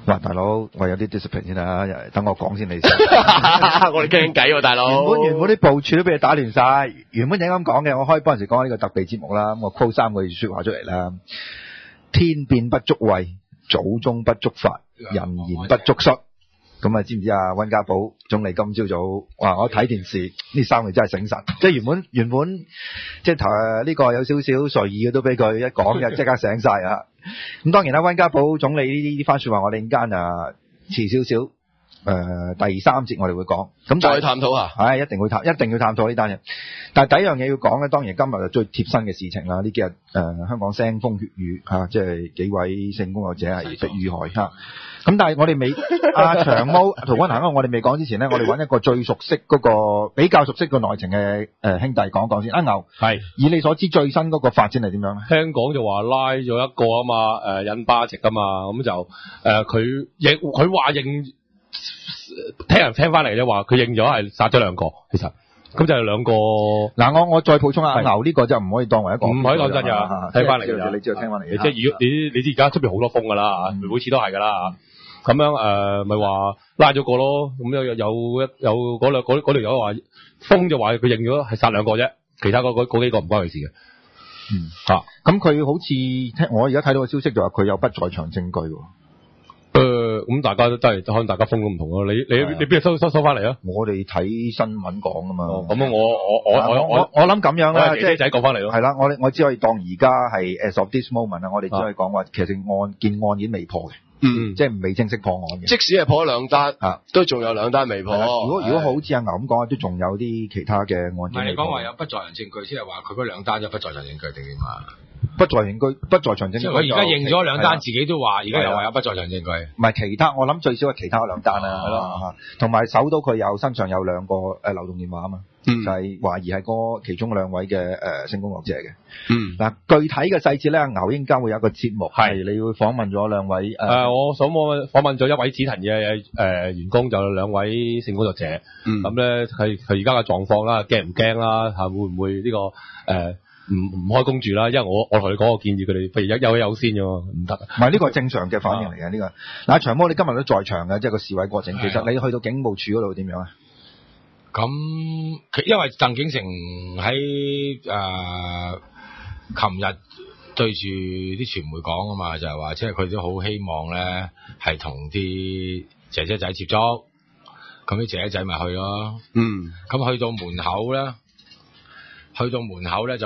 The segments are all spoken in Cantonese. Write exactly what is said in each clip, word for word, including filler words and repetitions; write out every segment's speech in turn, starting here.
哇，大佬，我有啲 discipline 先啦，等我講先你先。 我哋傾偈喎，大佬。 原本原本啲部署都俾你打亂晒。原本就咁講嘅，我可以幫陣時講呢個特備節目啦。咁我 call 三個句說話出嚟啦。天變不足畏，祖宗不足法，人言不足恤。咁啊，知唔知啊？溫家寶總理今朝早，哇！我睇電視呢三句真係醒神，即係原本原本即係頭呢個有少少睡意嘅都俾佢一講嘅，即刻醒晒啊！咁當然啦，溫家寶總理呢啲番説話，我哋陣間啊遲少少誒第三節我哋會講，咁再探討下， 係、哎、一定會探，一定要探討呢單嘢。但係第一樣嘢要講咧，當然今日就最貼身嘅事情啦。呢幾日誒、呃、香港腥風血雨嚇、啊，即係幾位性工作者係被遇害嚇。咁、啊、但係我哋未阿長毛陶君行，我哋未講之前咧，我哋揾一個最熟悉嗰、那個比較熟悉個內情嘅誒、呃、兄弟講講先。阿、啊、牛係以你所知最新嗰個發展係點樣咧？ 香港就話拉咗一個啊嘛，誒印巴籍啊嘛，咁就誒佢認佢話認。聽人聽翻嚟咧，話佢認咗係殺咗兩個，其實咁就係兩個。嗱，我我再補充下，牛呢個就唔可以當為一個，唔可以當真㗎，睇翻嚟㗎。你知道聽翻嚟，即係如果你你知而家出邊好多風㗎啦，每次都係㗎啦。咁樣誒，咪話拉咗個咯，咁有有有有嗰兩嗰嗰條友話，風就話佢認咗係殺兩個啫，其他嗰嗰嗰幾個唔關佢事嘅。 嗯，嚇，咁佢好似聽我而家睇到個消息就話佢有不在場證據喎。 誒、呃，咁大家都真係可能大家風都唔同咯。你你你邊度收收收翻嚟啊？ 我哋睇新聞講噶嘛。 咁、哦、我我我我我我諗咁樣啦， 即係仔講翻嚟咯。 係啦，我我只可以當而家係 as of this moment 啊，我哋只可以講話其實案件案件未破嘅，嗯，即係未正式破案嘅。 即使係破咗兩單，啊，都仲有兩單未破。 如果如果好似阿牛咁講，都仲有啲其他嘅案件。唔係你講話有不在人證據，先係話佢嗰兩單有不在人證據定點啊？ 不在證據，不在場證據。 佢而家認咗兩單，自己都話，而家又話有不在場證據。 唔係其他，我諗最少係其他兩單啦，係咯。同埋搜到佢有身上有兩個誒、呃、流動電話啊嘛，嗯、就係、是、懷疑係嗰其中兩位嘅誒、呃、性工作者嘅。嗯，嗱，具體嘅細節咧，牛應該會有一個節目係你會訪問咗兩位誒、呃呃。我想訪訪問咗一位紫藤嘅誒員工，就兩位性工作者。嗯，咁咧係佢而家嘅狀況啦，驚唔驚啦？嚇，會唔會呢、這個誒？呃唔唔開工住啦，因為我我同你講，我建議佢哋不如有有有先嘅喎，唔得。唔係呢個係正常嘅反應嚟嘅呢個。嗱，長毛你今日都在場嘅，即係個示威過程。其實你去到警務處嗰度點樣啊？ 咁因為鄧景成喺誒琴日對住啲傳媒講啊嘛，就係話即係佢都好希望咧係同啲姐姐仔接觸，咁啲姐姐仔咪去咯。嗯，咁去到門口咧。去到門口咧就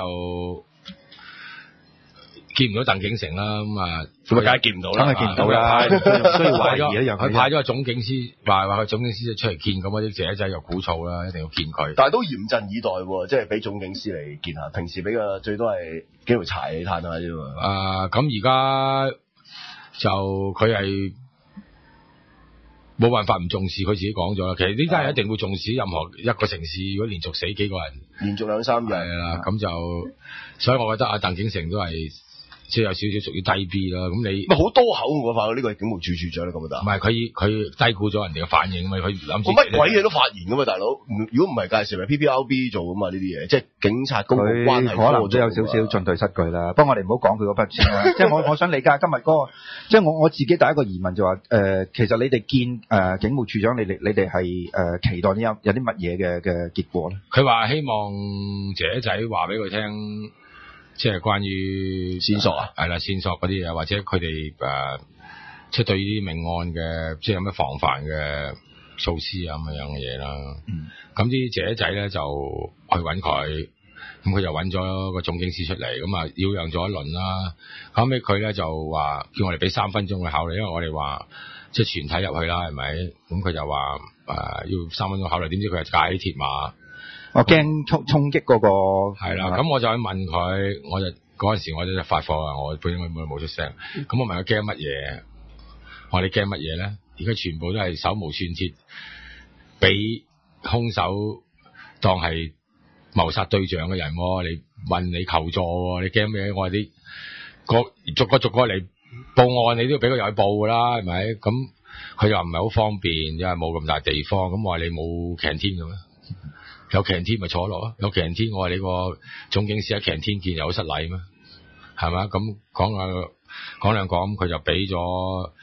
見唔到鄧景成啦，咁啊，咁啊梗係見唔到啦，梗係見唔到啦，需要懷疑一樣。佢派咗個總警司，話話佢總警司出嚟見，咁嗰啲姐仔又鼓噪啦，一定要見佢。 但係都嚴陣以待喎，即係俾總警司嚟見下。平時俾個最多係幾條柴你嘆下啫喎。 啊，咁而家就佢係。冇辦法唔重視，佢自己講咗啦。其實呢家係一定會重視任何一個城市，如果連續死幾個人， 連續兩三日係啦，咁就，所以我覺得阿鄧景成都係即係有少少屬於低 B 啦。咁你咪好多口我發覺呢個係警務處處長你覺唔覺得？ 唔係佢佢低估咗人哋嘅反應嘛，佢諗住乜鬼嘢都發言噶嘛，大佬。如果唔係介紹咪 P P R B 做噶嘛呢啲嘢，即係警察公務關係可能都有少少進退失據啦。不過我哋唔好講佢嗰筆錢啦。即係我我想理解今日嗰、那個，即係我我自己第一個疑問就話、是、誒、呃，其實你哋見誒、呃、警務處長，你哋你哋係誒期待啲有有啲乜嘢嘅嘅結果咧？ 佢話希望姐仔話俾佢聽。即係關於線索啊， 係啦，線索嗰啲嘢，或者佢哋誒，即係對呢啲命案嘅，即係有咩防範嘅措施啊咁樣嘅嘢啦。嗯，咁啲姐仔咧就去揾佢，咁佢就揾咗個總警司出嚟，咁啊擾攘咗一輪啦。後尾佢咧就話叫我哋俾三分鐘去考慮，因為我哋話即係全體入去啦，係咪？咁佢就話誒、呃、要三分鐘考慮，點知佢係架起鐵馬。 我驚衝衝擊嗰個係啦，咁我就去問佢，我就嗰陣時我就發貨啊，我本身冇冇出聲，咁我問佢驚乜嘢？我話你驚乜嘢咧？而家全部都係手無寸鐵，俾兇手當係謀殺對象嘅人，你問你求助，你驚咩？我話你個逐個逐個嚟報案，你都要俾佢入去報噶啦，係咪？咁佢又唔係好方便，因為冇咁大地方。咁我話你冇 canteen 嘅咩？有 canteen 咪坐落咯，有 canteen 我話你個總警司喺 canteen 見有失禮咩？係嘛？咁講下講兩講，佢就俾咗一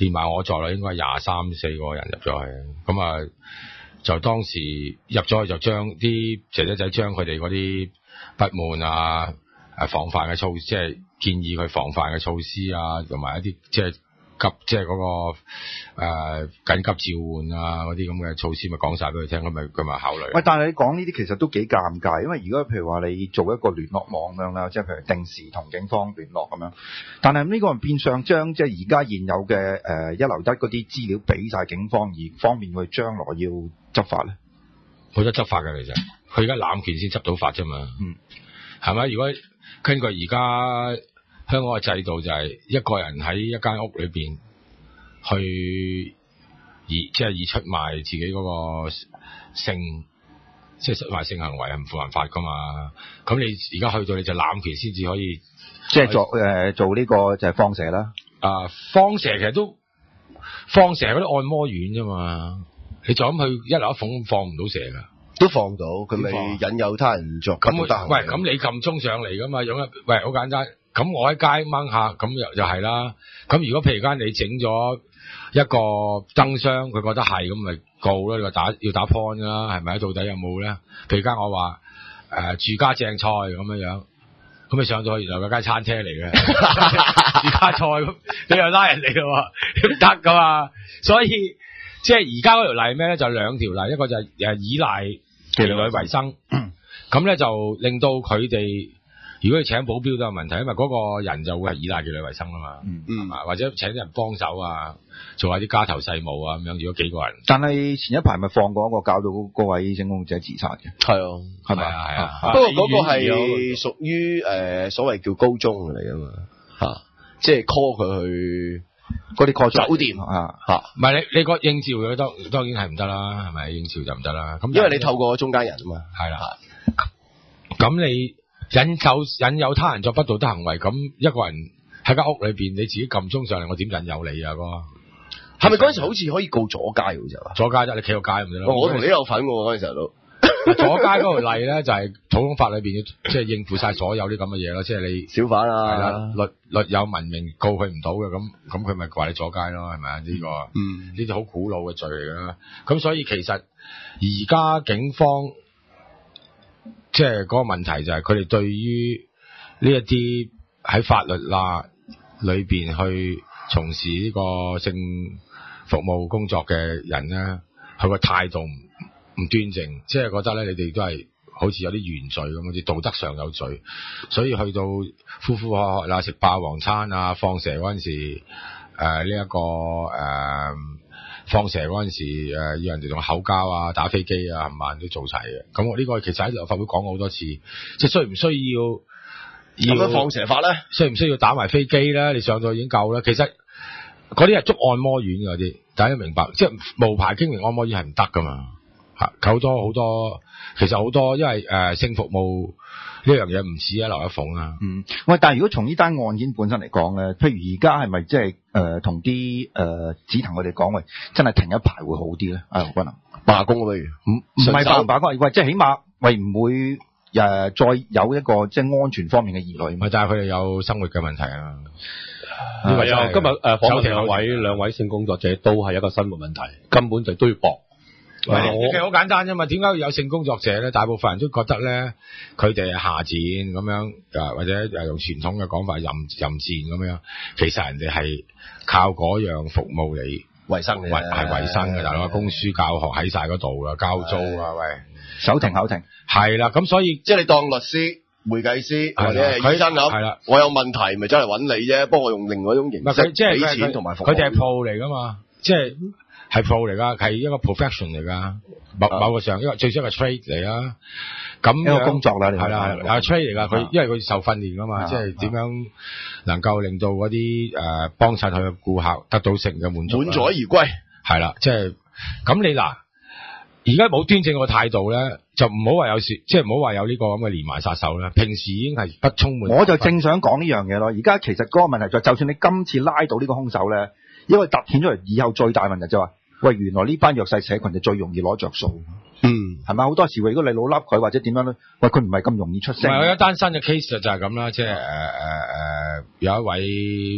連埋我在內應該係廿三四個人入咗去，咁啊就當時入咗去就將啲姐姐仔將佢哋嗰啲不滿啊、誒防範嘅措施，即係建議佢防範嘅措施啊，同埋一啲即係急即係嗰個誒緊急召喚啊嗰啲咁嘅措施，咪講晒俾佢聽，咁咪佢咪考慮。 喂，但係你講呢啲其實都幾尷尬，因為如果譬如話你做一個聯絡網咁樣啦，即係譬如定時同警方聯絡咁樣，但係呢個變相將即係而家現有嘅誒、呃、一流得嗰啲資料俾晒警方，而方便佢將來要執法咧。 好多執法嘅其實，佢而家濫權先執到法啫嘛。 嗯， 係咪？如果根據而家香港嘅制度，就係一個人喺一間屋裏邊去以即係以出賣自己嗰個性，即係出賣性行為係唔犯法噶嘛。咁你而家去到你就濫權先至可以， 即係做誒、呃、做呢個就係放蛇啦。 啊，放蛇其實都放蛇嗰啲按摩院啫嘛。你就咁去一樓一鳳放唔到蛇㗎。 都放到，佢咪引誘他人作不道德行為。 喂，咁你撳鐘上嚟噶嘛？用一喂好簡單。咁我喺街掹下，咁又就係啦。咁如果譬如間你整咗一個燈箱，佢覺得係咁，咪告咯。你話打要打 point 啦，係咪？到底有冇咧？譬如間我話誒、呃、住家正菜咁樣樣，咁你上咗去原來嗰間餐廳嚟嘅住家菜，咁你又拉人嚟咯，唔得噶嘛。所以即係而家嗰條例咩咧？就兩條例，一個就係誒依賴妓女為生，咁咧就令到佢哋，如果你請保鏢都有問題，因為嗰個人就會係依賴妓女為生啊嘛， 嗯嗯，或者請人幫手啊，做下啲家頭細務啊咁樣，如果幾個人。 但係前一排咪放過一個搞到嗰位性工作者自殺嘅， 係啊， 係咪係啊？ 不過嗰個係屬於誒所謂叫高中嚟噶嘛，嚇，即係 call 佢去嗰啲 call 酒店啊嚇， 唔係你你個應召佢當當然係唔得啦，係咪應召就唔得啦？咁因為你透過中間人啊嘛， 係啦，咁你引誘引誘他人作不道德行為，咁一個人喺間屋裏邊，你自己撳鐘上嚟，我點引誘你啊？哥， 係咪嗰陣時好似可以告阻街嗰隻啊？ 阻街啫，你企個街唔得咯。 我同你有份喎嗰陣時都。 阻街嗰條例咧，就係普通法裏邊要即係應付晒所有啲咁嘅嘢咯，即係你小販啊， 係啦，律律有文明告佢唔到嘅，咁咁佢咪話你阻街咯，係咪啊？呢個嗯， 呢啲好古老嘅罪嚟㗎。咁所以其實而家警方即係嗰個問題就係佢哋對於呢一啲喺法律罅裏邊去從事呢個性服務工作嘅人咧，佢個態度唔唔端正，即係覺得咧你哋都係好似有啲原罪咁，好似道德上有罪，所以去到呼呼喝喝啦，食霸王餐啊，放蛇嗰陣時，誒呢一個誒、呃、放蛇嗰陣時，誒、呃、要人哋同口交啊、打飛機啊，冚唪唥都做齊嘅。咁我呢個其實喺立法會講過好多次，即係需唔需要咁樣放蛇法咧？ 需唔需要打埋飛機咧？你上到已經夠啦。其實嗰啲係捉按摩院嗰啲，大家明白，即係無牌經營按摩院係唔得噶嘛。嚇，好多好多，其實好多，因為誒、呃、性服務呢樣嘢唔止一樓一鳳啊。嗯， 喂，但係如果從呢單案件本身嚟講咧，譬如而家係咪即係誒同啲誒指藤佢哋講，喂，真係停一排會好啲咧？啊，劉君能罷工不如唔唔係罷唔罷工，喂，即係起碼喂唔會誒、呃、再有一個即係安全方面嘅疑慮。 咪但係佢哋有生活嘅問題啊。 係啊，今日誒訪問兩位兩位性工作者都係一個生活問題，根本就都要搏。 其實好簡單啫嘛，點解要有性工作者咧？大部分人都覺得咧，佢哋係下賤咁樣，或者誒用傳統嘅講法淫淫賤咁樣。其實人哋係靠嗰樣服務嚟維生嘅， 係維生嘅。大佬供書教學喺晒嗰度啦，交租啊，喂， 手停口停， 係啦。咁所以即係你當律師、會計師或者係醫生咁，係啦，我有問題咪走嚟揾你啫，幫我用另外一種形式即係俾錢同埋服務。 佢哋係 pro 嚟噶嘛，即係。係 pro 嚟噶，係一個 profession 嚟噶，某某個上一個最少係 trade 嚟啦。咁一個工作啦， 係啦，係 trade 嚟噶。佢因為佢受訓練噶嘛，即係點樣能夠令到嗰啲誒幫襯佢嘅顧客得到性嘅滿足，滿載而歸。係啦，即係咁你嗱，而家冇端正個態度咧，就唔好話有事，即係唔好話有呢個咁嘅連環殺手啦。平時已經係不充滿。 我就正想講呢樣嘢咯。而家其實嗰個問題就係，就算你今次拉到呢個兇手咧，因為突顯出嚟以後最大問題就係話。喂，原來呢班弱勢社群就最容易攞着數，嗯，係咪好多時如果你老笠佢或者點樣咧，喂佢唔係咁容易出聲。 唔係，有一單新嘅 case 就係咁啦，即係誒誒誒有一位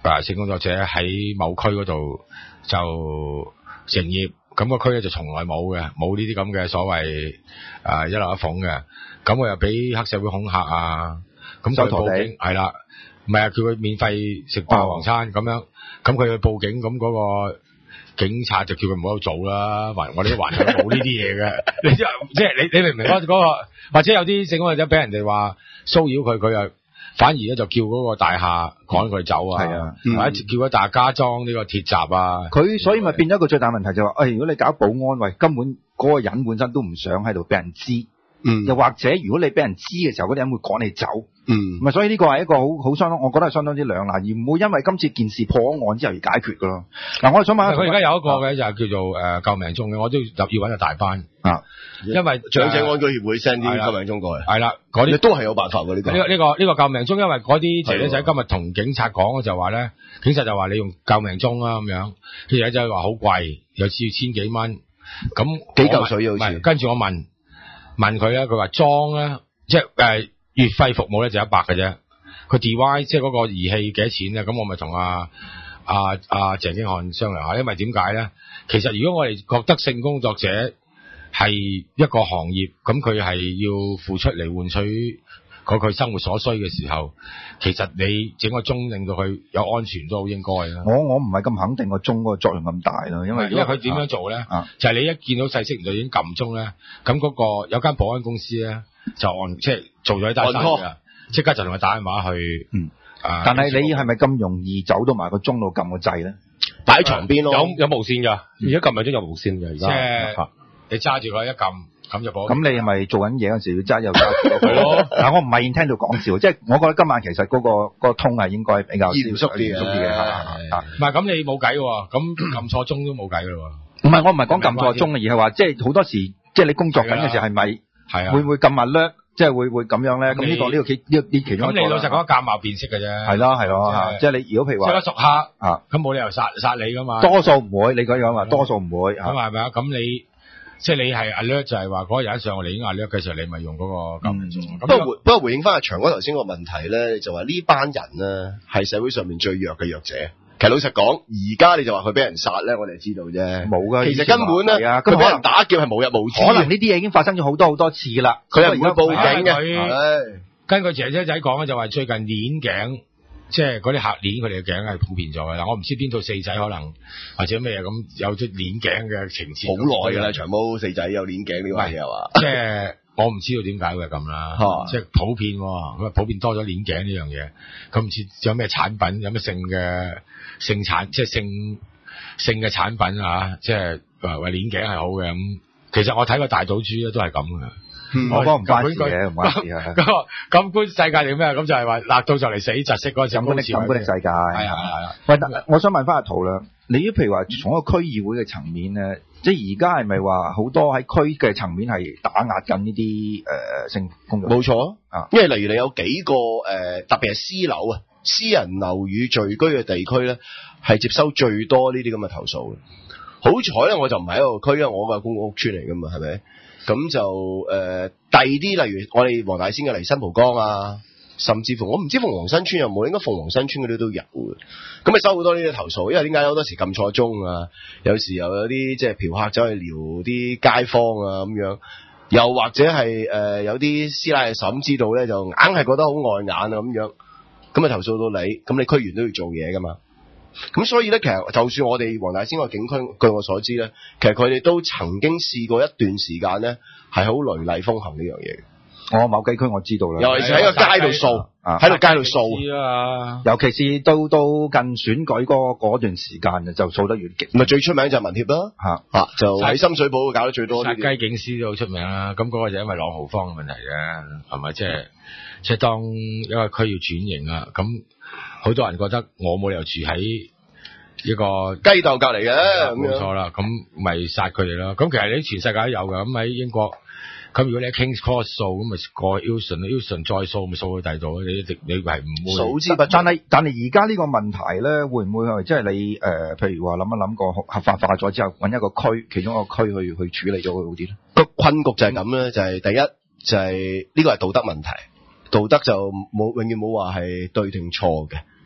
誒性工作者喺某區嗰度就營業，咁、個區咧就從來冇嘅，冇呢啲咁嘅所謂誒、呃、一樓一鳳嘅，咁我又俾黑社會恐嚇啊，咁佢報警係啦，唔係啊，叫佢免費食霸王餐咁、哦、樣，咁佢去報警，咁嗰個警察就叫佢唔好做啦，還我哋都還係冇呢啲嘢嘅，你即係即係你你明唔明嗰、嗰個，或者有啲性工作者俾人哋話騷擾佢，佢又反而咧就叫嗰個大廈趕佢走啊，係啊，或者叫嗰大廈加裝呢個鐵閘啊， 佢所以咪變咗一個最大問題就話、是，誒、哎，如果你搞保安，喂，根本嗰個人本身都唔想喺度俾人知，嗯，又或者如果你俾人知嘅時候，嗰啲人會趕你走，嗯，咪所以呢個係一個好好相當，我覺得係相當之兩難，而唔會因為今次件事破咗案之後而解決噶咯。嗱，我哋想問下， 佢而家有一個嘅就係叫做誒、呃、救命鐘嘅，我都要要揾個大班啊，因為長者安居協會 send 啲救命鐘過去，係啦， 嗰啲都係有辦法嘅呢、這個。 呢、這個呢、這個呢、這個救命鐘，因為嗰啲姐姐仔今日同警察講就話咧，警察就話你用救命鐘啊咁樣，啲姐仔話好貴，又似千幾蚊，咁幾嚿水好似。 跟住我問問佢咧，佢話裝咧，即係誒、呃、月費服務咧就一百嘅啫。佢 D Y 即係嗰個儀器幾多錢咧？咁我咪同阿阿阿鄭經翰商量下，因為點解咧？其實如果我哋覺得性工作者係一個行業，咁佢係要付出嚟換取嗰佢生活所需嘅時候，其實你整個鐘令到佢有安全都好應該啦。 我我唔係咁肯定個鐘嗰個作用咁大咯，因為因為佢點樣做咧、啊？就係、是、你一見到細息就已經撳鐘咧，咁嗰個有間保安公司咧就按即係做咗一單生意啊，即刻就同佢打電話去。嗯，啊、 但係你係咪咁容易走到埋個鐘度撳個掣咧？ 擺喺床邊咯， 有有無線㗎，而家撳咪鐘有無線嘅而家。 即係你揸住佢一撳。咁就咁你係咪做緊嘢嗰時要揸又揸住佢咯？嗱，我唔係聽到講笑，即係我覺得今晚其實嗰、嗰個嗰、嗰個通係應該比較嚴肅啲嘅， 唔係咁你冇計喎，咁撳錯鐘都冇計㗎喎。 唔係我唔係講撳錯鐘，而係話即係好多時即係你工作緊嘅時候係咪係啊？會唔會撳 alert？即係會會咁樣咧？咁呢、呢個呢、呢個其呢呢其中一個。咁你老實講假貌辨識嘅啫。係咯係咯，即係你如果譬如話， 即係熟客啊，咁冇理由殺殺你㗎嘛。 多數唔會，你講講話多數唔會。 咁係咪啊？咁你。即係你係 alert 就係話嗰個人上我哋已經 alert 嘅時候，你咪用嗰個救命鐘。 不過回不過回應翻阿長哥頭先個問題咧，就話呢班人咧係社會上面最弱嘅弱者。其實老實講，而家你就話佢俾人殺咧，我哋係知道啫。冇噶，其實根本咧，佢俾人打劫係無日無之。 可能呢啲嘢已經發生咗好多好多次啦。 佢係唔會報警嘅。 根據姐姐仔講咧，就話最近鏈頸。即係嗰啲客鏈，佢哋嘅頸係普遍咗嘅啦。我唔知邊套四仔可能或者咩咁有啲鏈頸嘅情節。 好耐㗎啦，長毛四仔有鏈頸呢個嘢係嘛？ 即係我唔知道點解會係咁啦。即係普遍，咁啊普遍多咗鏈頸呢樣嘢。咁唔知有咩產品，有咩性嘅性產，即係性性嘅產品啊？即係話話鏈頸係好嘅咁。其實我睇過大賭珠咧都係咁嘅。 嗯、我幫唔關事嘅，唔關事啊！ 咁咁觀世界定咩？咁就係話辣到就嚟死窒息嗰陣。 咁觀咁觀世界係啊係啊！ 喂，我想問翻阿陶啦，你譬如話從一個區議會嘅層面咧，即係而家係咪話好多喺區嘅層面係打壓緊呢啲誒性工作？ 冇錯啊！因為例如你有幾個誒、呃，特別係私樓啊、私人樓宇聚居嘅地區咧，係接收最多呢啲咁嘅投訴嘅。好彩咧，我就唔係一個區，因為我個公共屋邨嚟噶嘛，係咪？咁就誒第二啲，例如我哋黃大仙嘅黎新蒲崗啊，甚至乎我唔知鳳凰新村有冇，應該鳳凰新村嗰啲都有嘅。咁咪收好多呢啲投訴，因為點解好多時撳錯鐘啊，有時又有啲即係嫖客走去撩啲街坊啊咁樣，又或者係誒、呃、有啲師奶嘅嬸知道咧，就硬係覺得好礙眼啊咁樣，咁咪投訴到你，咁你區員都要做嘢噶嘛。咁所以咧，其實就算我哋黃大仙個警區，據我所知咧，其實佢哋都曾經試過一段時間咧，係好雷厲風行呢樣嘢。 我某幾區我知道啦， 尤其是喺個街度掃，喺度街度掃啊！尤其是到到近選舉嗰嗰段時間就掃得越勁。 咪最出名就係民協啦，嚇嚇就喺深水埗搞得最多。 殺雞警司都好出名啦，咁嗰個就因為朗豪坊嘅問題啫，係咪？即係即係當一個區要轉型啊，咁好多人覺得我冇理由住喺一個雞竇隔離嘅， 冇錯啦，咁咪殺佢哋咯。咁其實你全世界都有㗎，咁喺英國。咁如果你喺 King's Cross 掃，咁咪過 Euston，Euston 再掃咪掃去第二度，你一直你係唔會數之不盡。但係但係而家呢個問題咧，會唔會係即係你誒、呃，譬如話諗一諗個合法化咗之後，揾一個區，其中一個區去去處理咗佢好啲咧？ 個困局就係咁咧，就係、是、第一就係、是、呢、這個係道德問題，道德就冇永遠冇話係對定錯嘅。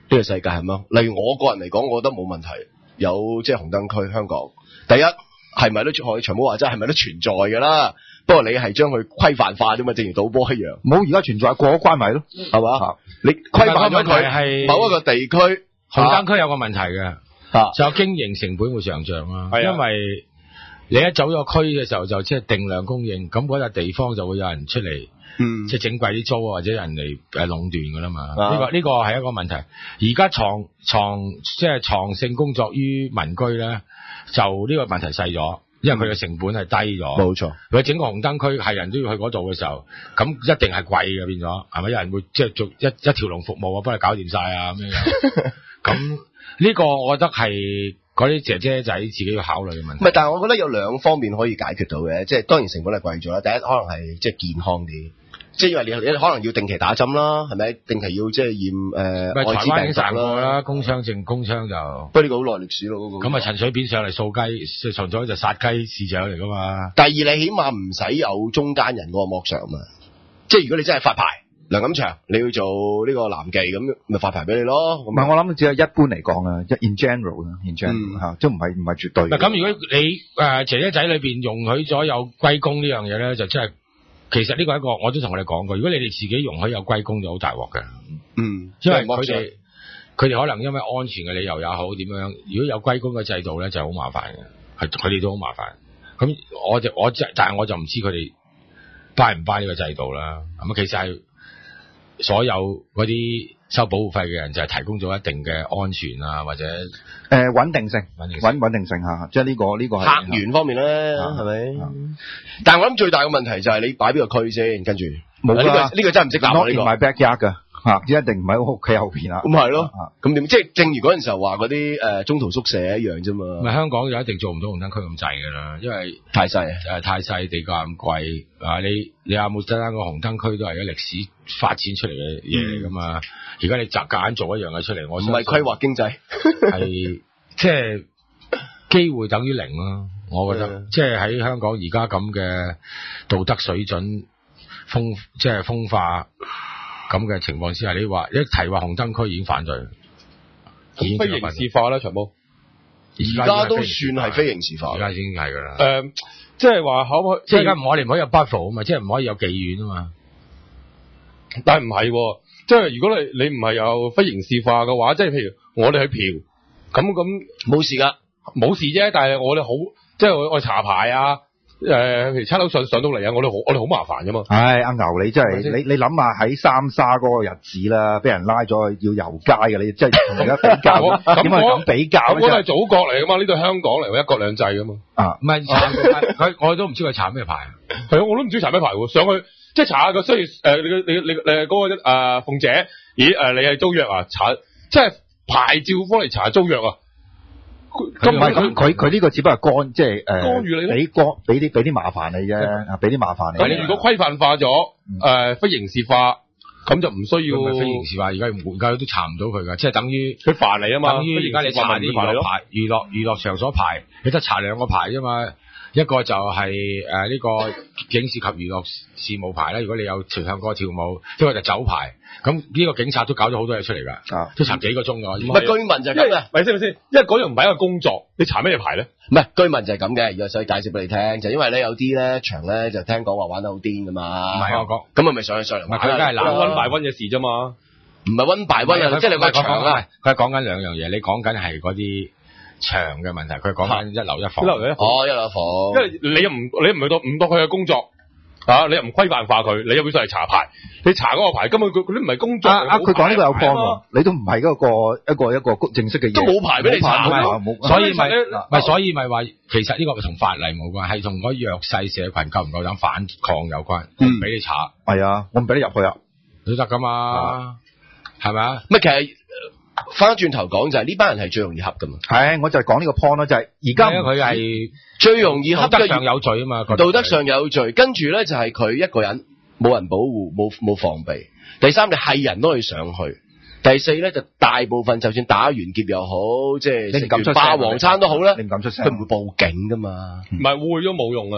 個世界係咪？例如我個人嚟講，我覺得冇問題，有即係紅燈區香港。第一係咪都學長毛話齋係咪都存在㗎啦？不過你係將佢規範化啫嘛，正如賭波一樣。 冇而家存在過咗關咪咯， 係嘛？你規範咗佢係某一個地區， 紅燈區有個問題嘅， 啊， 就有經營成本會上漲啊。 係啊， 因為你一走咗區嘅時候就即係定量供應，咁嗰笪地方就會有人出嚟。 嗯， 即係整貴啲租啊，或者人嚟誒壟斷噶啦嘛。呢、 啊這個呢、這個係一個問題。而家床床即係床性工作於民居咧，就呢個問題細咗，因為佢嘅成本係低咗。 冇錯， 佢整個紅燈區係人都要去嗰度嘅時候，咁一定係貴嘅變咗，係咪？有人會即係做一一條龍服務啊，幫你搞掂晒啊咁樣。咁呢個我覺得係嗰啲姐姐仔自己要考慮嘅問題。 唔係，但係我覺得有兩方面可以解決到嘅，即係當然成本係貴咗啦。第一可能係即係健康啲。即係因為你你可能要定期打針啦，係咪？定期要即係驗誒愛滋病毒啦， 工槍證工槍就。 不過呢個好耐歷史咯，嗰個。咁啊，陳水扁上嚟掃雞，上咗就殺雞市長嚟噶嘛。 第二，你起碼唔使有中間人嗰個剝削嘛。即係如果你真係發牌，梁錦祥你要做呢個男妓咁，咪發牌俾你咯。 唔係，我諗只係一般嚟講啦，一 in general 啦 ，in general 嚇、嗯，即係唔係唔係絕對。 咁，如果你誒、呃、姐姐仔裏邊容許咗有龜公呢樣嘢咧，就真係。其實呢個係一個，我都同我哋講過。如果你哋自己容許有龜公就好大鑊嘅， 嗯， 因為佢哋佢哋可能因為安全嘅理由也好點樣，如果有龜公嘅制度咧，就好麻煩嘅，係佢哋都好麻煩。咁我就我即係，但係我就唔知佢哋 buy 唔 buy 呢個制度啦。咁啊，其實係所有嗰啲收保護費嘅人就係提供咗一定嘅安全啊，或者誒穩、呃、定性、穩定性、穩定性嚇，即係呢個呢、呢個係客源方面咧，係咪？但係我諗最大嘅問題就係你擺邊個區先，跟住冇啦。呢、呢個呢、呢個真係唔識答我呢個。唔係 backyard 㗎嚇，一定唔喺屋企後邊啦。 咁係咯，咁點？即係正如嗰陣時候話嗰啲誒中途宿舍一樣啫嘛。 咪香港就一定做唔到紅燈區咁滯㗎啦，因為太細誒太細，地價咁貴啊！你你有冇得單個紅燈區都係一歷史發展出嚟嘅嘢嚟㗎嘛？而家你夾夾硬做一樣嘅出嚟，我唔係規劃經濟， 係即係機會等於零啦。我覺得即係喺香港而家咁嘅道德水準風即係風化咁嘅情況之下，你話一提話紅燈區已經反對， 已經非刑事化啦，長毛。 而家都算係非刑事化， 而家已經係㗎啦。 誒，即係話可唔可以？ 即係而家唔可以唔可以有 buffalo 啊嘛，即係唔可以有妓院啊嘛。 但係唔係，即係如果你你唔係有非刑事化嘅話，即係譬如我哋去嫖，咁咁冇事㗎， 冇事啫。但係我哋好，即係我我查牌啊，誒、呃，譬如差佬上上到嚟啊，我哋好我哋好麻煩㗎嘛。 唉，阿牛你真係你你諗下喺三沙嗰個日子啦，俾人拉咗要遊街嘅，你真係同而家比較，點解咁比較咧？ 咁我哋係祖國嚟㗎嘛，呢度係香港嚟，一國兩制㗎嘛。 啊， 唔係佢我都唔知佢查咩牌。 係啊，我都唔知查咩牌喎，上去。即係查下個需要誒，你你你誒嗰個誒鳳姐，咦誒你係租約啊？查即係牌照方嚟查租約啊？ 咁唔係咁，佢佢呢個只不過係干即係誒， 干預你俾干俾啲俾啲麻煩你啫，俾啲麻煩你。 咁你如果規範化咗誒非刑事化，咁就唔需要非刑事化，而家而家都查唔到佢㗎，即係等於佢煩你啊嘛。 等於而家你查啲娛樂牌、娛樂娛樂場所牌，你得查兩個牌啫嘛。一個就係誒呢個警示及娛樂事務牌啦，如果你有唱歌跳舞，一個就酒牌。咁呢個警察都搞咗好多嘢出嚟㗎， 啊， 都查幾個鐘㗎。 唔係居民就係咁嘅， 咪先咪先，因為嗰樣唔係一個工作，你查咩牌咧？ 唔係居民就係咁嘅，而家所以解釋俾你聽，就因為咧有啲咧場咧就聽講話玩得好癲㗎嘛。 唔係我講， 咁咪咪上去上嚟玩。 佢梗係鬧溫埋溫嘅事啫嘛， 唔係溫埋溫啊，即係你個場啊。 佢係講緊兩樣嘢，你講緊係嗰啲場嘅問題，佢講緊一樓一房。 一樓一房。 哦，一樓一房。 因為你又唔你唔去到唔當佢嘅工作。啊！你又唔規範化佢，你又會上嚟查牌，你查嗰個牌根本佢佢都唔係工作。 啊佢講呢個有 point 喎，你都唔係嗰個一個一個正式嘅嘢， 都冇牌俾你查， 所以咪咪所以咪話，其實呢個同法例冇關，係同嗰弱勢社群夠唔夠膽反抗有關。唔俾你查， 係啊，我唔俾你入去啊， 都得噶嘛，係咪啊？ 咪其實翻轉頭講就係呢班人係最容易恰噶嘛。 係，我就係講呢個 point 咯，就係而家佢係最容易恰嘅， 道德上有罪啊嘛， 道德上有罪。跟住咧就係佢一個人冇人保護，冇冇防備。第三，你係人都可以上去。第四咧就大部分就算打完劫又好，即係食完霸王餐都好啦， 你唔敢出聲， 佢唔會報警噶嘛。 唔係會都冇用啊。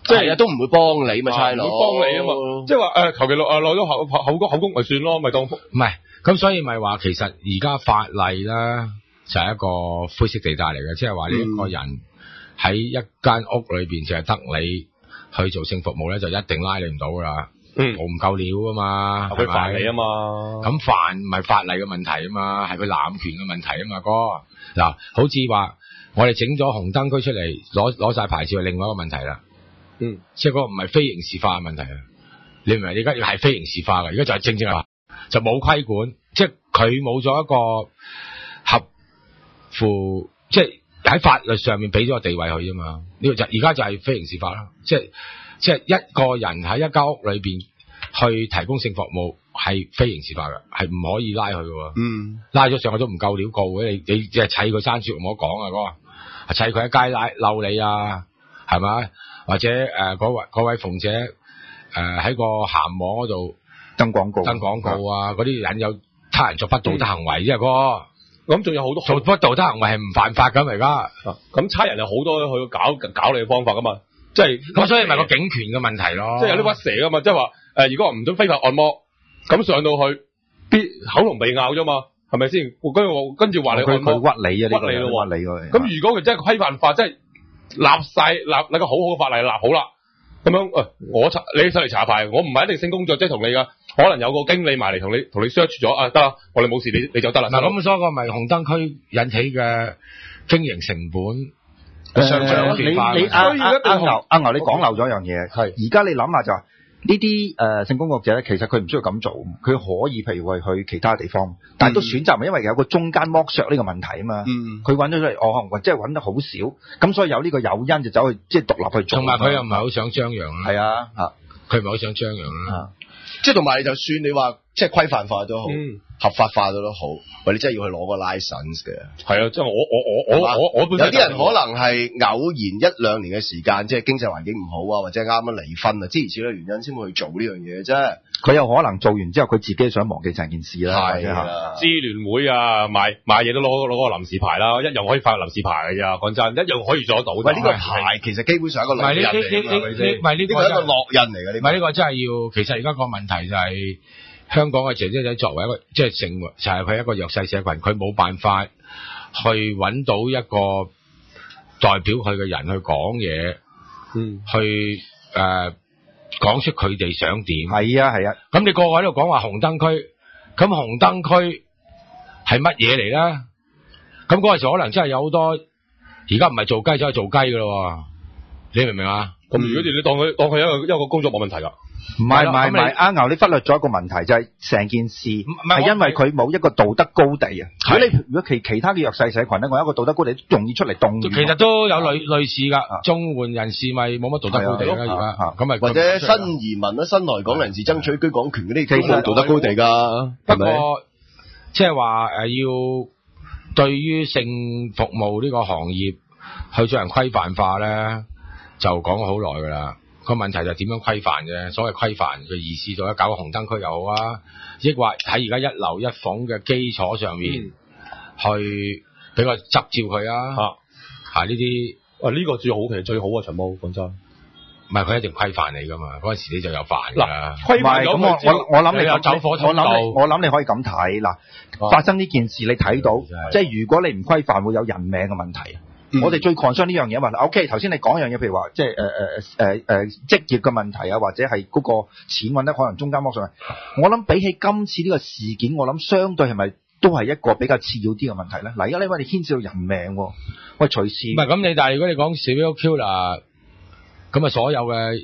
即係都唔會幫你嘛，差佬唔會幫你啊嘛，即係話誒求其落誒落咗口口口口供咪算咯，咪當唔係咁，所以咪話其實而家法例咧就係一個灰色地帶嚟嘅，即係話呢一個人喺一間屋裏邊淨係得你去做性服務咧，就一定拉你唔到噶啦。 嗯， 我唔夠料啊嘛， 佢犯你啊嘛， 咁犯唔係法例嘅問題啊嘛，係佢濫權嘅問題啊嘛，哥嗱，好似話我哋整咗紅燈區出嚟，攞攞晒牌照係另外一個問題啦。 嗯，即係嗰個唔係非刑事化嘅問題啊，你明唔明？而家要係非刑事化嘅，而家就係正正係就冇規管，即係佢冇咗一個合乎，即係喺法律上面俾咗個地位佢啫嘛。呢個就而家就係非刑事化啦，即係。即係一個人喺一間屋裏邊去提供性服務係非刑事化嘅，係唔可以拉佢嘅。嗯，拉咗上去都唔夠料告嘅，你你即係砌佢山樹唔好講啊，嗰個砌佢喺街拉嬲你啊，係咪？或者誒嗰、呃、位嗰位鳳姐誒喺、呃、個鹹網嗰度登廣告， 登廣告啊，嗰啲引誘他人作不道德行為啫，哥。 咁仲有好多做不道德行為係唔犯法㗎，而家。 咁差人有好多去搞搞你嘅方法㗎嘛。即係咁，所以咪個警權嘅問題咯。 即係有啲屈蛇噶嘛，即係話誒，如果話唔准非法按摩，咁上到去必口同鼻拗啫嘛，係咪先？跟住我跟住話你按摩， 佢屈你啊， 屈你咯， 屈你喎。 咁如果佢真係規範化，即係立晒立立個好好嘅法例立好啦，咁樣誒、呃，我查你上嚟查牌，我唔係一定性工作，即係同你噶，可能有個經理埋嚟同你同你 search 咗啊，得啦，我哋冇事，你你就得啦。嗱， 咁所以個咪紅燈區引起嘅經營成本。 誒、呃，你你阿阿阿牛阿牛，你講漏咗一樣嘢，係而家你諗下就話呢啲誒性工作者咧，其實佢唔需要咁做，佢可以譬如話去其他地方，但係都選擇，因為有個中間剝削呢個問題啊嘛。嗯，佢揾咗出嚟，哦，可能即係揾得好少，咁所以有呢個誘因就走去即係獨立去做。同埋佢又唔係好想張揚啦。係啊，啊，佢唔係好想張揚啦。 即係同埋，就算你話即係規範化都好。嗯，合法化咗都好，喂，你真係要去攞個 license 嘅。係啊，即係我我我我我我本身有啲人可能係偶然一兩年嘅時間，即係經濟環境唔好啊，或者啱啱離婚啊，諸如此類原因先會去做呢樣嘢啫。佢有可能做完之後，佢自己想忘記成件事啦。係啊，支聯會啊，買買嘢都攞攞個臨時牌啦，一樣可以發臨時牌嘅咋。講真，一樣可以做得到。喂，呢個牌其實基本上係一個烙印嚟嘅，係咪先？唔係呢個係一個烙印嚟嘅，唔係呢個真係要。其實而家個問題就係、是。香港嘅姐姐仔作為一個即係成為就係佢一個弱勢社群，佢冇辦法去揾到一個代表佢嘅人去講嘢，嗯，去誒講、呃、出佢哋想點。係啊係啊，咁你個個喺度講話紅燈區，咁紅燈區係乜嘢嚟咧？咁嗰陣時可能真係有好多，而家唔係做雞走去做雞噶咯，你明唔明啊？咁、嗯、如果你當佢當佢一個一個工作冇問題噶。唔係唔係唔係，阿牛你忽略咗一個問題，就係、是、成件事係因為佢冇一個道德高地啊。如果你如果其其他嘅弱勢社群咧，我有一個道德高地，容易出嚟動。其實都有類類似噶，綜援人士咪冇乜道德高地啦，而家咁咪或者新移民啦、新來港人士爭取居港權嗰啲，其實冇道德高地噶。不過即係話誒，要對於性服務呢個行業去進行規範化咧，就講咗好耐噶啦。個問題就係點樣規範啫？所謂規範嘅意思，就係搞個紅燈區又好啊，抑或喺而家一樓一鳳嘅基礎上面、嗯、去俾個執照佢啊？嚇呢啲，啊呢、呢個最好其實最好啊！陳毛講真，唔係佢一定規範你噶嘛？嗰陣時你就有煩㗎啦。規範咁我我我諗你有走火通道，我諗你可以咁睇嗱，發生呢件事你睇到，即係如果你唔規範，會有人命嘅問題。嗯、我哋最 concern 呢樣嘢嘛 ，OK， 頭先你講一樣嘢，譬如話即係誒誒誒誒職業嘅問題啊，或者係嗰個錢揾得可能中間剝上去。我諗比起今次呢個事件，我諗相對係咪都係一個比較次要啲嘅問題咧？嗱，而家呢位你牽涉到人命，喂隨時唔係咁你，但係如果你講 serial killer，咁啊所有嘅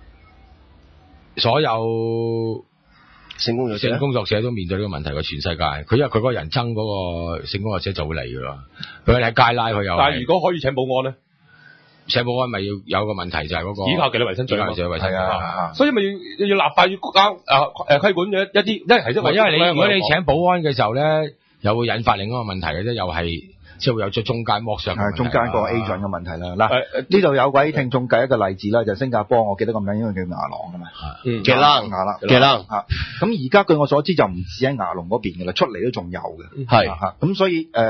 所有。性工作者性工作者都面對呢個問題嘅，全世界佢因為佢嗰個人憎嗰個性工作者就會嚟㗎啦，佢喺街拉佢又。但係如果可以請保安咧，請保安咪要有個問題就係嗰、嗰個依靠紀律衛生罪啊，紀律衛生係啊，所以咪要要立法要監啊誒規管嘅一啲，因為係因為因為你如果你請保安嘅時候咧，又會引發另一個問題嘅啫，又係。即係會有咗中間剝削，係中間個 agent 嘅問題啦。嗱、啊，呢度有位聽眾計一個例子啦，就係、新加坡，我記得個名，因為叫牙龍㗎嘛。嗯，嘅啦，牙啦，嘅啦嚇。咁而家據我所知就唔止喺牙龍嗰邊㗎啦，出嚟都仲有嘅。係嚇。咁所以誒、呃，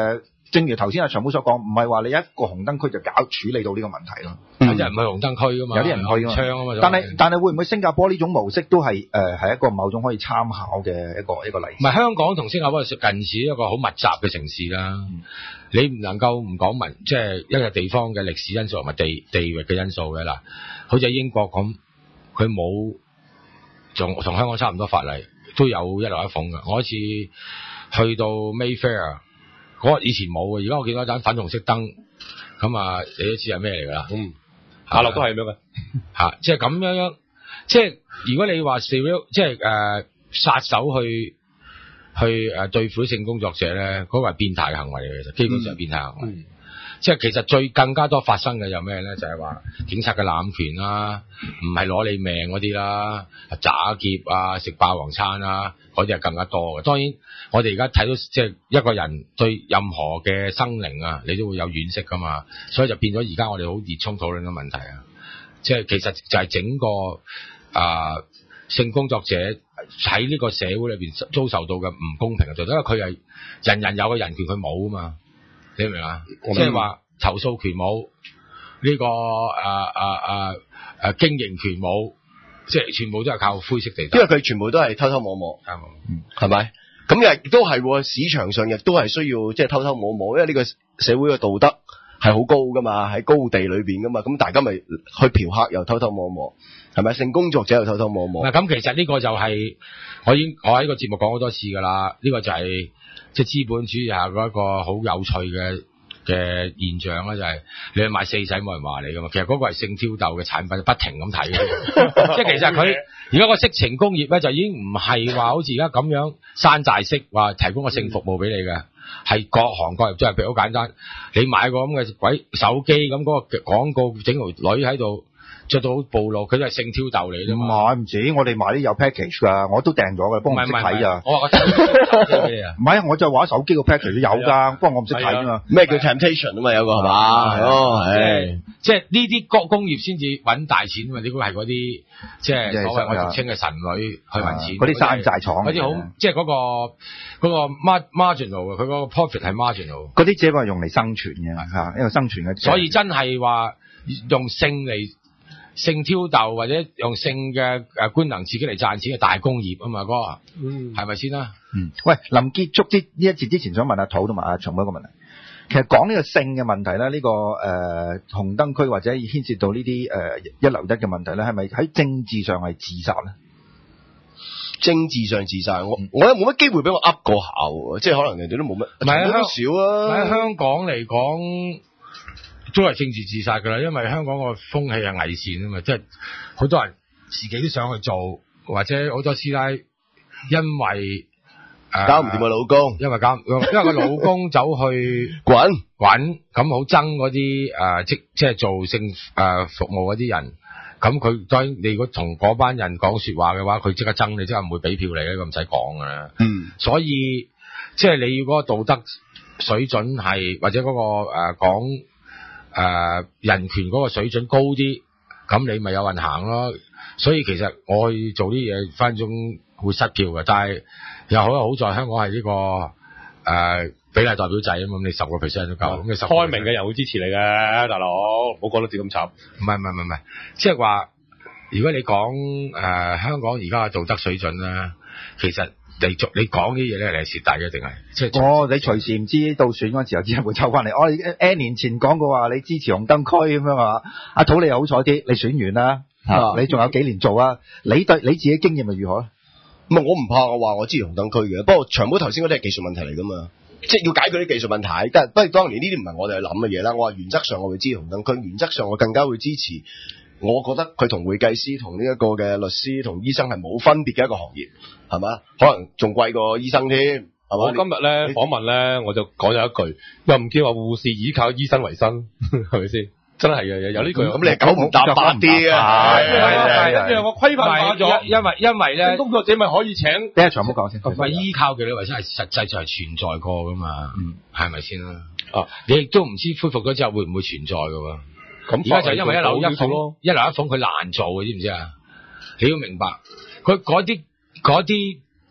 正如頭先阿長寶所講，唔係話你一個紅燈區就搞處理到呢個問題咯。 有啲人唔去紅燈區噶嘛， 有啲人唔去噶嘛， 槍啊嘛。 但係但係會唔會新加坡呢種模式都係誒係一個某種可以參考嘅一個一個例子？ 唔係香港同新加坡係近似一個好密集嘅城市啦。嗯、你唔能夠唔講民，即係一個地方嘅歷史因素同埋地地域嘅因素嘅啦。好似英國咁，佢冇同同香港差唔多法例，都有一樓一鳳㗎。我一次去到 Mayfair。嗰個以前冇嘅，而家我見到一盞粉紅色燈，咁啊，你都知係咩嚟㗎啦？嗯， 下落都係咁樣嘅， 嚇，即係咁樣樣，即係如果你話 serial，即係誒殺手去去誒對付啲性工作者咧，嗰、嗰個係變態嘅行為嚟嘅，其實基本上係變態行為。嗯嗯、即係其實最更加多發生嘅有咩咧？就係、係、話警察嘅濫權啦，唔係攞你命嗰啲啦，打劫啊，食霸王餐啊，嗰啲係更加多嘅。當然。我哋而家睇到即係一個人對任何嘅生靈啊，你都會有惋惜噶嘛，所以就變咗而家我哋好熱衷討論嘅問題啊，即係其實就係整個啊、呃、性工作者喺呢個社會裏邊遭受到嘅唔公平嘅對待，因為佢係人人有嘅人權，佢冇啊嘛，你明唔明啊？即係話投訴權冇，呢、這個啊啊啊啊經營權冇，即係全部都係靠灰色地帶， 因為佢全部都係偷偷摸摸，係嗯， 係咪？咁亦都係市場上亦都係需要即係偷偷摸摸，因為呢個社會嘅道德係好高噶嘛，喺高地裏邊噶嘛，咁大家咪去嫖客又偷偷摸摸，係咪？性工作者又偷偷摸摸。 嗱，咁其實呢個就係、是、我已經我喺呢個節目講好多次噶啦，呢、這個就係即係資本主義下嗰一個好有趣嘅嘅現象啦，就係、是、你去買四仔冇人話你噶嘛，其實嗰個係性挑逗嘅產品，不停咁睇嘅，即係其實佢。而家個色情工業咧就已經唔係話好似而家咁樣山寨式話提供個性服務俾你嘅，係、嗯、各行各業都係譬如好簡單，你買個咁嘅鬼手機咁嗰個廣告整條女喺度着到好暴露，佢都係性挑逗嚟啫嘛。唔係唔止，我哋買啲有 package 㗎，我都訂咗㗎，不過我唔識睇啊。 我話我睇俾你啊。 唔係，我就話手機個 package 都有㗎，不過我唔識睇啊嘛。 咩叫 temptation 啊嘛？有個係嘛？哦，係。 即係呢啲工工業先至揾大錢啊嘛！呢個係嗰啲即係所謂我俗稱嘅神女去揾錢。 嗰啲山寨廠。 嗰啲好即係嗰個嗰個 marginal 嘅，佢嗰個 profit 係 marginal。 嗰啲只不過係用嚟生存嘅嚇，因為生存嘅。 所以真係話用性嚟。性挑逗或者用性嘅誒官能刺激嚟賺錢嘅大工業啊嘛，哥，嗯，係咪先啦？ 嗯，喂，臨結束呢呢一節之前，想問阿土同埋阿松一個問題。其實講呢個性嘅問題咧，呢、這個誒、呃、紅燈區或者牽涉到呢啲誒一樓一嘅問題咧，係咪喺政治上係自殺咧？ 政治上自殺，我、嗯、我又冇乜機會俾我噏過下喎，即係可能人哋都冇乜，唔係啊，少啊。 喺香港嚟講。都係政治自殺㗎啦，因為香港個風氣係偽善啊嘛，即係好多人自己都想去做，或者好多師奶因為誒、呃、 搞唔掂個老公， 因為搞因為個老公走去滾滾，咁好憎嗰啲誒即即係做性誒、呃、服務嗰啲人，咁佢當然你如果同嗰班人講説話嘅話，佢即刻憎你，即刻唔會俾票你嘅，咁唔使講㗎啦。嗯，所以即係你要嗰個道德水準係或者嗰、嗰個誒、呃、講。誒、呃，人權嗰個水準高啲，咁你咪有運行咯。所以其實我去做啲嘢，分分鐘會失票嘅。但係又好好在香港係呢、這個誒、呃、比例代表制啊嘛，咁你十個 percent 都夠。咁你十開明嘅人會支持你嘅，大佬，唔好講得自咁慘。 唔係唔係唔係，即係話如果你講誒、呃、香港而家嘅道德水準咧，其實。你做你講啲嘢咧，你係蝕底嘅定係？即係哦，你隨時唔知到選嗰陣時候，只係會抽翻嚟。我、哦、N 年前講過話，你支持紅燈區咁樣啊？阿土你又好彩啲，你選完啦、啊，你仲有幾年做啊？你對你自己經驗係如何咧？ 唔係我唔怕，我話我支持紅燈區嘅。不過長寶頭先嗰啲係技術問題嚟噶嘛，即係要解決啲技術問題。但係不過當然呢啲唔係我哋去諗嘅嘢啦。我話原則上我會支持紅燈區，原則上我更加會支持。我覺得佢同會計師同呢一個嘅律師同醫生係冇分別嘅一個行業，係嘛？可能仲貴過醫生添，係嘛？ 我今日咧訪問咧，我就講咗一句，又唔見話護士依靠醫生為生，係咪先？真係嘅，有呢句。咁、嗯、 你係九唔搭八啲啊？係係係。因為我規範化咗， 因為因為咧， 工作者咪可以請。 俾阿長寶講先。 唔係依靠嘅你為生係實際上係存在過噶嘛？嗯，係咪先啦？ 啊， 你亦都唔知恢復咗之後會唔會存在噶喎？咁而家就因為一樓一鳳，一樓一鳳佢難做嘅，知唔知啊？你要明白，佢嗰啲嗰啲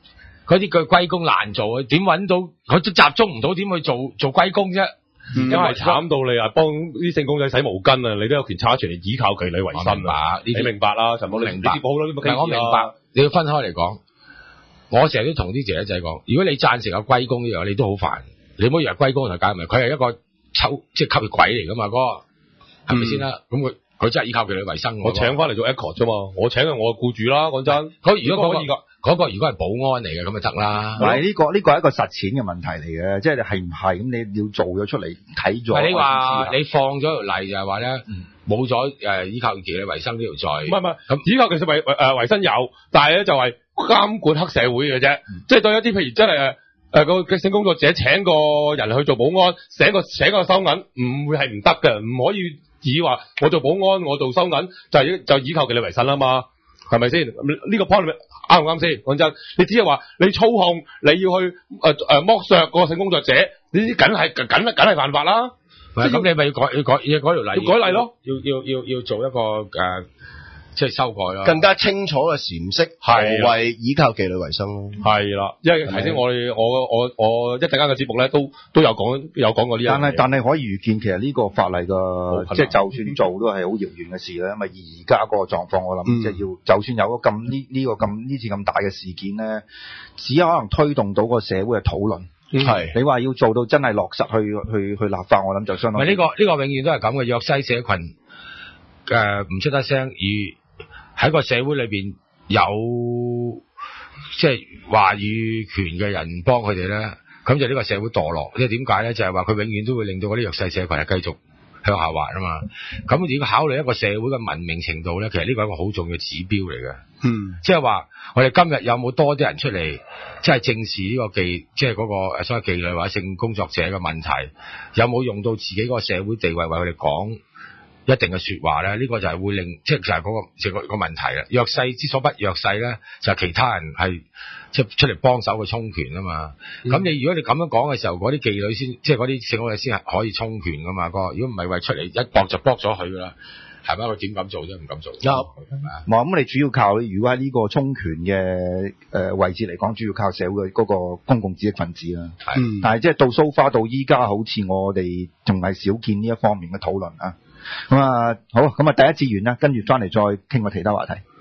嗰啲佢龜公難做啊，點揾到佢都集中唔到，點去做做龜公啫？ 因為慘到你啊，幫啲聖公仔洗毛巾啊，你都有權查出嚟依靠妓女為生啊！你明白啦，陳寶，你唔知好啦， 唔係我明白，你要分開嚟講。我成日都同啲姐姐仔講，如果你贊成有龜公呢樣，你都好煩。你唔好以為龜公同解咪，佢係一個抽即係吸血鬼嚟噶嘛，哥係咪先啦？咁佢佢真係依靠妓女為生。 我請翻嚟做 echo 啫嘛，我請係我嘅僱主啦，講真。 佢如果嗰個嗰個如果係保安嚟嘅咁就得啦。 唔係呢個呢個係一個實踐嘅問題嚟嘅，即係你係唔係咁你要做咗出嚟睇咗。 係你話你放咗條例就係話咧，冇咗誒依靠妓女為生呢條罪。 唔係唔係，咁依靠妓女為誒為生有，但係咧就係監管黑社會嘅啫。即係對一啲譬如真係誒誒個性工作者請個人去做保安，請個請個收銀，唔會係唔得嘅，唔可以指話我做保安，我做收銀就係就依靠妓女為生啦嘛。係咪先？呢、這個 point 啱唔啱先？講真，你只係話你操控，你要去誒誒剝削個性工作者，呢啲梗係梗梗係犯法啦。 咁你咪要改要改要改條例， 要改例咯。 要要要要做一個誒、呃，即係修改咯。 更加清楚嘅闡釋何謂依靠妓女為生咯。 係啦，因為頭先我哋我我我一陣間嘅節目咧都都有講有講過呢樣嘢。 但係但係可以預見，其實呢個法例嘅即係就算做都係好遙遠嘅事啦。因為而家嗰個狀況，我諗即係要就算有個咁呢呢個咁呢次咁大嘅事件咧，只可能推動到個社會嘅討論。係、嗯、你話要做到真係落實去去去立法，我諗就相當。 呢、這個呢、這個永遠都係咁嘅，弱勢社群誒唔、呃、出得聲，而喺個社會裏邊有即係話語權嘅人幫佢哋咧，咁就呢個社會墮落。即係點解咧？就係話佢永遠都會令到嗰啲弱勢社群係繼續向下滑啊嘛。咁如果考慮一個社會嘅文明程度咧，其實呢個係一個好重要嘅指標嚟嘅。嗯，即係話我哋今日有冇多啲人出嚟，即係正視呢個妓，即係嗰個誒所謂妓女或者性工作者嘅問題，有冇用到自己嗰個社會地位為佢哋講一定嘅說話咧？呢、這個就係會令，即係就係嗰、那個就係、是、個問題啦。弱勢之所不弱勢咧，就係、是、其他人係即係出嚟幫手去充權啊嘛。咁、嗯、你如果你咁樣講嘅時候，嗰啲妓女先，即係嗰啲性工作者先係可以充權噶嘛？哥，如果唔係為出嚟一搏就搏咗佢噶啦。係咪佢點敢做啫？唔敢做。有， 冇咁你主要靠，如果喺呢個充權嘅誒位置嚟講，主要靠社會嘅嗰個公共知識分子啦。係、嗯，但係即係到 so far 到依家，好似我哋仲係少見呢一方面嘅討論啊。咁啊，好，咁啊第一節完啦，跟住翻嚟再傾個其他話題。